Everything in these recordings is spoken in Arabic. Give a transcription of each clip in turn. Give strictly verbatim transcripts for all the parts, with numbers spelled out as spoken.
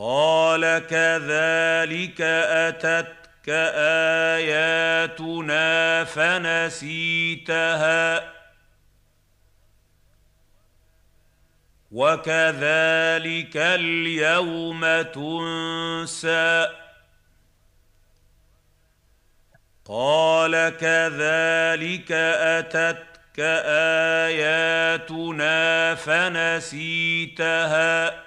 قَالَ كَذَٰلِكَ أَتَتْكَ آيَاتُنَا فَنَسِيتَهَا وَكَذَٰلِكَ الْيَوْمَ تُنسَىٰ قَالَ كَذَٰلِكَ أَتَتْكَ آيَاتُنَا فَنَسِيتَهَا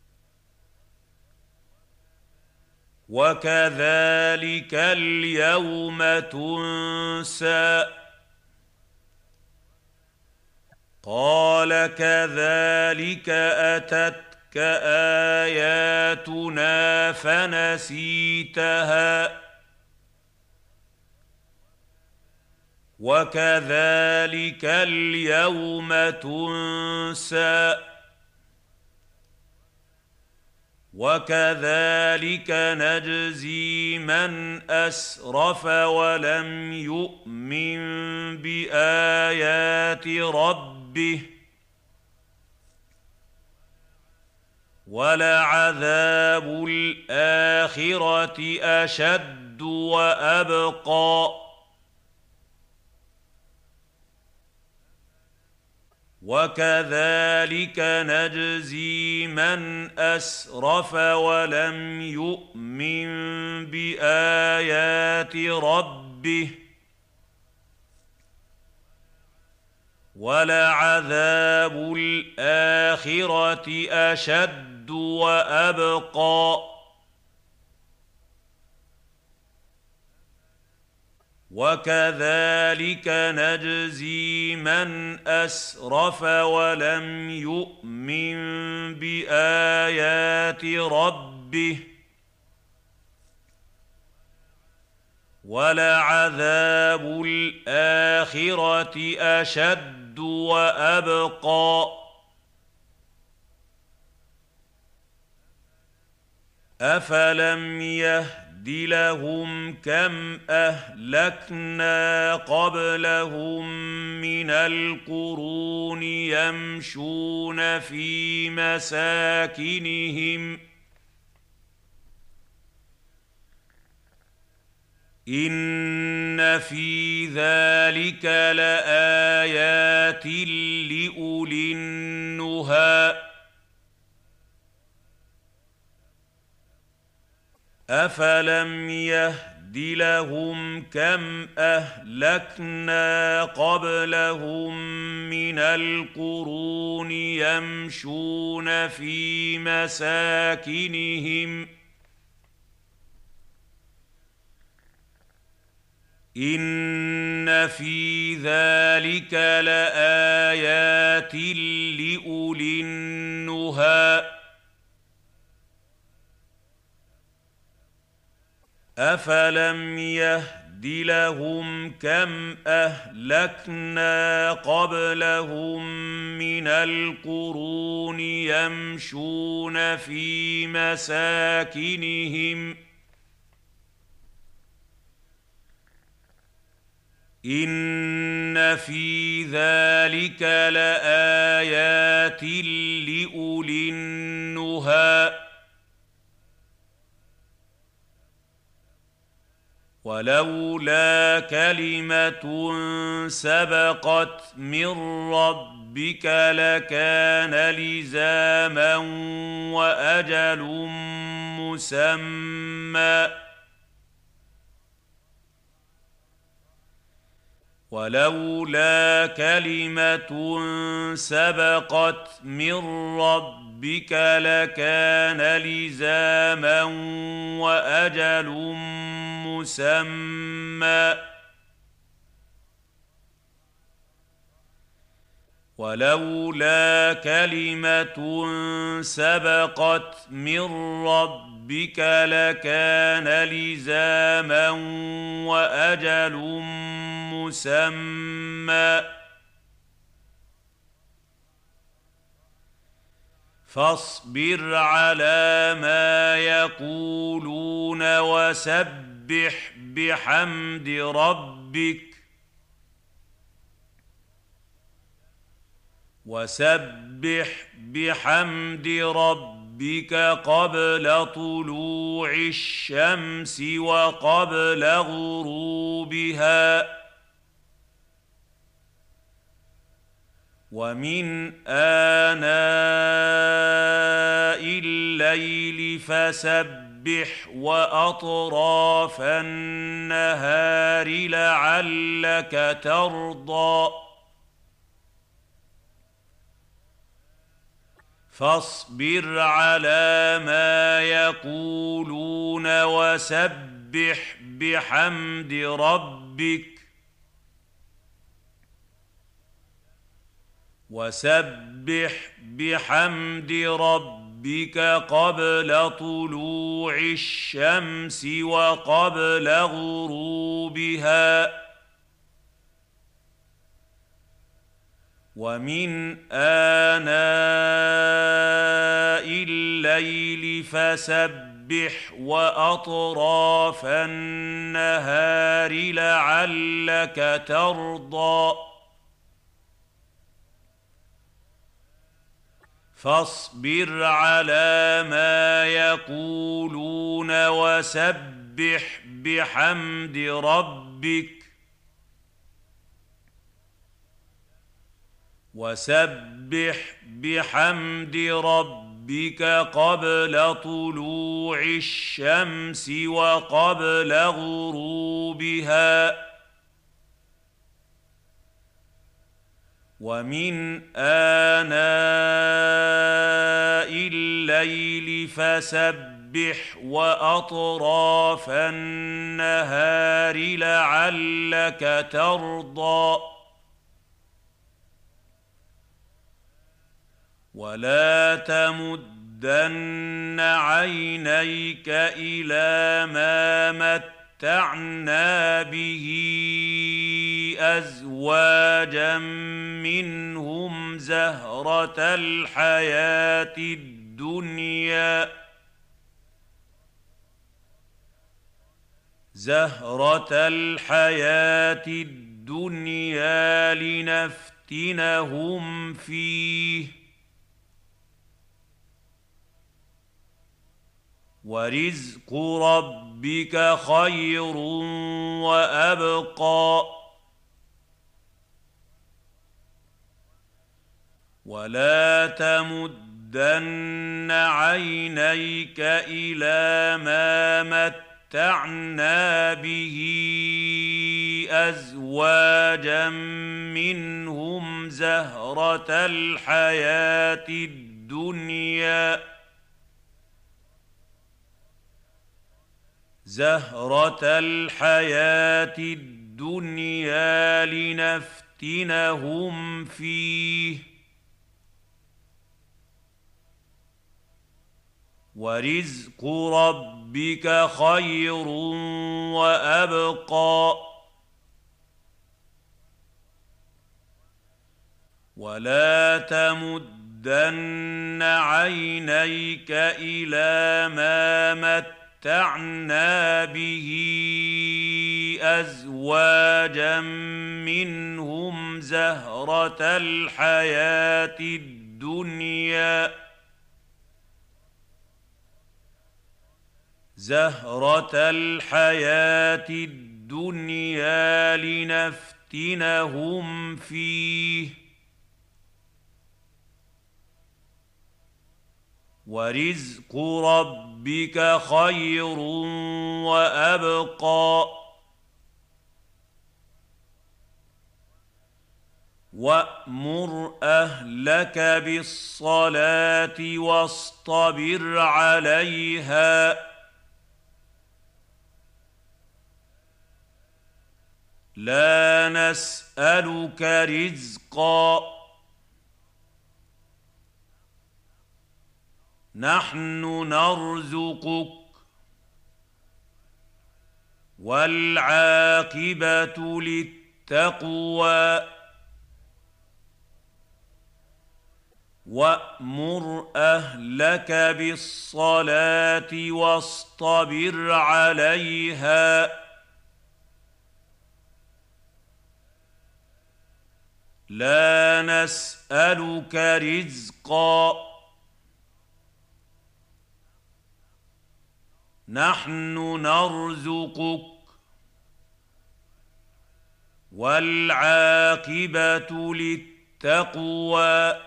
وَكَذَٰلِكَ الْيَوْمَ تُنسَىٰ قَالَ كَذَٰلِكَ أَتَتْكَ آيَاتُنَا فَنَسِيتَهَا وَكَذَٰلِكَ الْيَوْمَ تُنسَىٰ وَكَذَٰلِكَ نَجْزِي مَنْ أَسْرَفَ وَلَمْ يُؤْمِن بِآيَاتِ رَبِّهِ وَلَعَذَابُ الْآخِرَةِ أَشَدُّ وَأَبْقَىٰ وَكَذَٰلِكَ نَجْزِي مَنْ أَسْرَفَ وَلَمْ يُؤْمِن بِآيَاتِ رَبِّهِ وَلَعَذَابُ الْآخِرَةِ أَشَدُّ وَأَبْقَىٰ وَكَذَٰلِكَ نَجْزِي مَنْ أَسْرَفَ وَلَمْ يُؤْمِن بِآيَاتِ رَبِّهِ وَلَعَذَابُ الْآخِرَةِ أَشَدُّ وَأَبْقَىٰ أَفَلَمْ يَهْدِ لَهُمْ كَمْ أَهْلَكْنَا قَبْلَهُم مِّنَ الْقُرُونِ يَمْشُونَ فِي مَسَاكِنِهِمْ ۗ إِنَّ فِي ذَلِكَ لَآيَاتٍ لِّأُولِي النُّهَىٰ أَفَلَمْ يَهْدِ لَهُمْ كَمْ أَهْلَكْنَا قَبْلَهُم مِّنَ الْقُرُونِ يَمْشُونَ فِي مَسَاكِنِهِمْ ۗ إِنَّ فِي ذَلِكَ لَآيَاتٍ لِّأُولِي النُّهَىٰ أَفَلَمْ يَهْدِ لَهُمْ كَمْ أَهْلَكْنَا قَبْلَهُم مِّنَ الْقُرُونِ يَمْشُونَ فِي مَسَاكِنِهِمْ ۗ إِنَّ فِي ذَلِكَ لَآيَاتٍ لِّأُولِي النُّهَىٰ وَلَوْلَا كَلِمَةٌ سَبَقَتْ مِن رَّبِّكَ لَكَانَ لِزَامًا وَأَجَلٌ مُّسَمًّى وَلَوْلَا كَلِمَةٌ سَبَقَتْ مِن رَّبِّكَ لَكَانَ لِزَامًا وَأَجَلٌ مُّسَمًّى وَلَوْلَا كَلِمَةٌ سَبَقَتْ مِن رَّبِّكَ لَكَانَ لِزَامًا وَأَجَلٌ مُّسَمًّى فاصبر على ما يقولون وسبح بحمد ربك وسبح بحمد ربك ربك قبل طلوع الشمس وقبل غروبها ومن آناء الليل فسبح وأطراف النهار لعلك ترضى فاصبر على ما يقولون وسبح بحمد ربك وسبح بحمد ربك قبل طلوع الشمس وقبل غروبها ومن آناء الليل فسبح وأطراف النهار لعلك ترضى فاصبر على ما يقولون وسبح بحمد ربك وسبح بحمد ربك قبل طلوع الشمس وقبل غروبها ومن آناء الليل فسبح وأطراف النهار لعلك ترضى ولا تمدن عينيك إلى ما متعنا به أزواجا منهم زهرة الحياة الدنيا زهرة الحياة الدنيا لنفتنهم فيه ورزق ربك خير وأبقى ولا تمدن عينيك إلى ما متعنا به أزواجا منهم زهرة الحياة الدنيا زهرة الحياة الدنيا لنفتنهم فيه ورزق ربك خير وأبقى ولا تمدن عينيك إلى ما متعنا به أزواجا منهم زهرة الحياة الدنيا زهرة الحياة الدنيا لنفتنهم فيه ورزق ربك خير وأبقى وأمر أهلك بالصلاة واصطبر عليها لا نسألك رزقا نحن نرزقك والعاقبة للتقوى وأمر أهلك بالصلاة واصطبر عليها لا نسألك رزقا نحن نرزقك والعاقبة للتقوى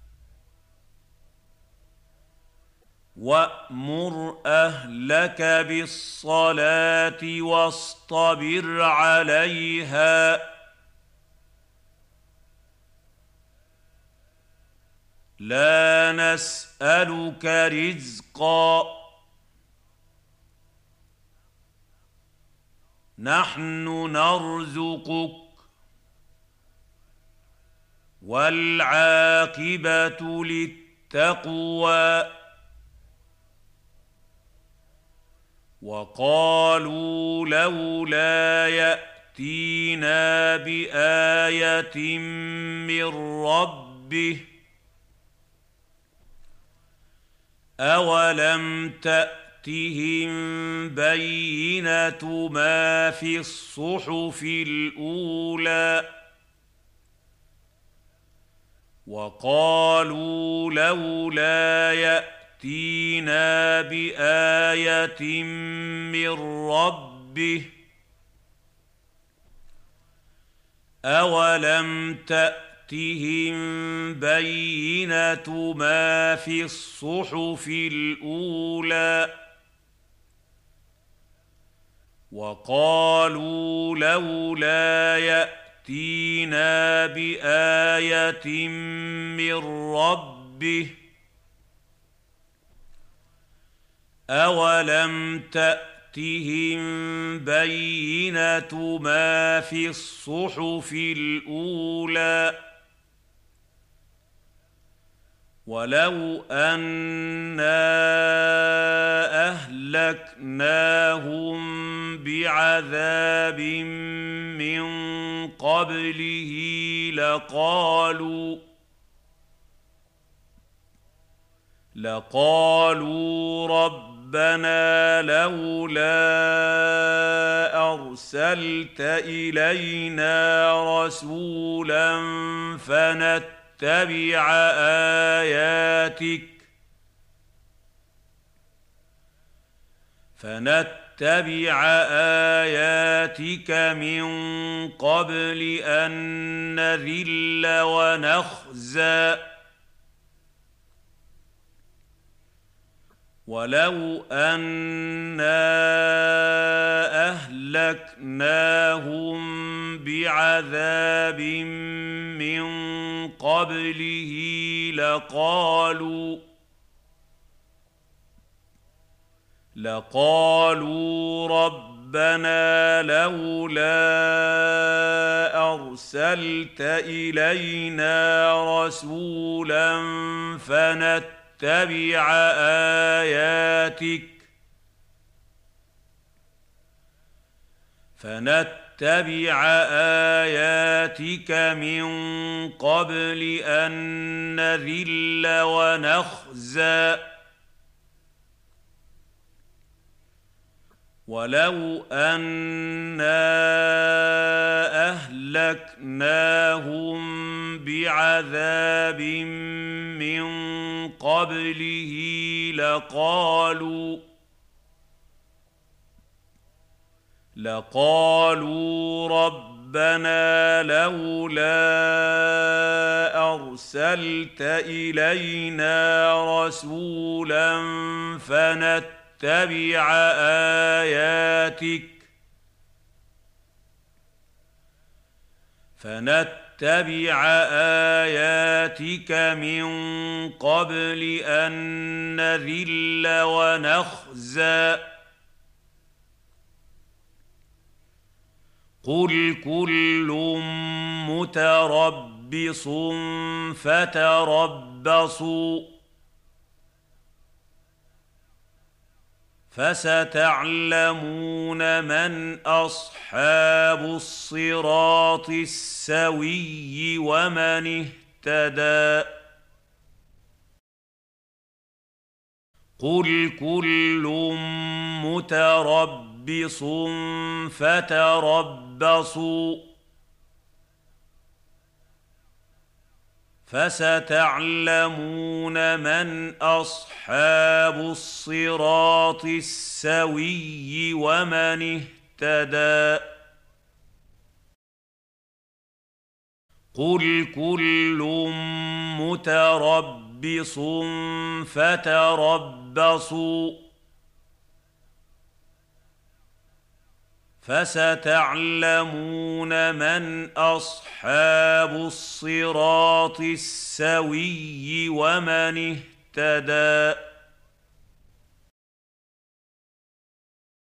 وأمر أهلك بالصلاة واصطبر عليها لا نسألك رزقا نحن نرزقك والعاقبة للتقوى وقالوا لولا يأتينا بآية من ربه أولم تأتهم بينة ما في الصحف الأولى وقالوا لولا يأتينا بآية من ربه أولم تأتهم بينة ما في الصحف الأولى وقالوا لولا يأتينا بآية من ربه أولم تأتهم بينة ما في الصحف الأولى ولو أنا أهلكناهم بعذاب من قبله لقالوا لقالوا ربنا لولا أرسلت إلينا رسولا فنتبع آياتك فنتبع آياتك من قبل أن نذل ونخزى ولو أنا أهلكناهم بعذاب من قبله لقالوا لقالوا ربنا لولا أرسلت إلينا رسولا فنتبع آياتك فنتبع آياتك من قبل أن نذل ونخزى ولو أنا أهلكناهم بعذاب من قبله لقالوا لقالوا ربنا لولا أرسلت إلينا رسولا فنتبع آياتك فنتبع آياتك من قبل أن نذل ونخزى قل كل متربص فتربصوا فستعلمون من أصحاب الصراط السوي ومن اهتدى قل كل متربص فتربصوا فستعلمون من أصحاب الصراط الصراط السوي ومن اهتدى قل كل متربص فتربصوا فستعلمون من أصحاب الصراط السوي ومن اهتدى